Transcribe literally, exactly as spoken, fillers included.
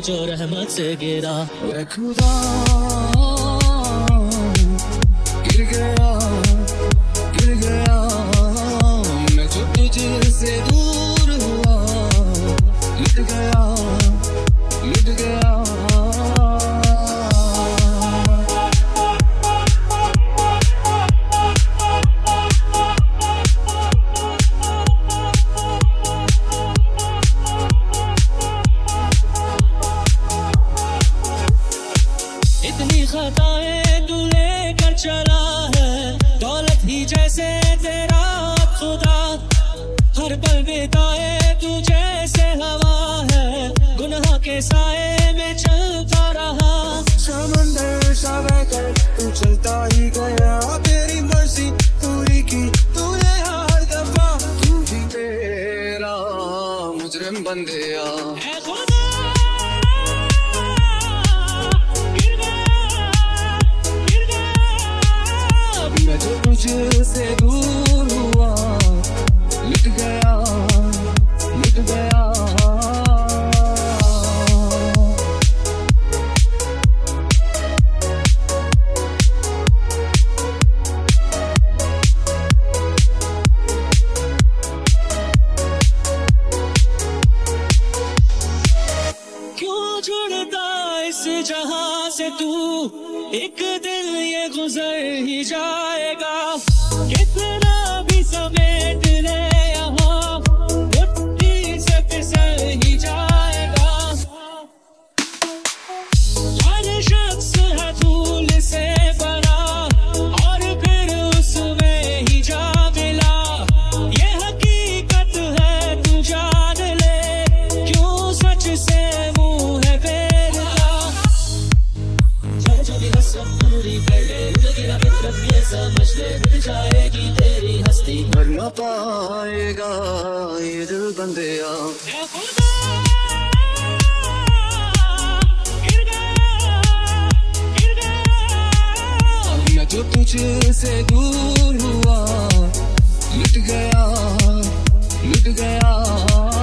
जो रहमत से गिरा। मैं खुदा गिर गया गिर गया, मैं जो तुझसे दूर हुआ लुट गया लुट गया। इतनी खताएं तू लेकर चला है, दौलत ही जैसे तेरा खुदा। हर पल बिताए तू जैसे हवा है, गुनाह के साए में चलता रहा। समंदर सा बहकर तू चलता ही गया, तेरी मर्जी पूरी की तूने हर दफा। तू ही तेरा मुजरिम बन गया। ऐ खुदा मैं जो तुझसे दूर हुआ लुट गया लुट गया। क्यों जुड़ता इस जहां से तू, एक दिन ये गुजर ही जाएगा। कितना भी समेट ले यहाँ, मुट्ठी से फिसल ही जाएगा। हर शख्स है धूल से बना, और फिर उसमें ही जा मिला। ये हकीकत है तू जान ले, क्यों सच से मुंह है फेरता। जो भी हसरत पूरी कर ले, जिंदगी का फितरत ये समझ ले, मिट जाएगी तेरी हस्ती। मर न पाएगा ये दिल बंदिया। ऐ खुदा गिर गया गिर गया, मैं जो तुझसे दूर हुआ लुट गया लुट गया।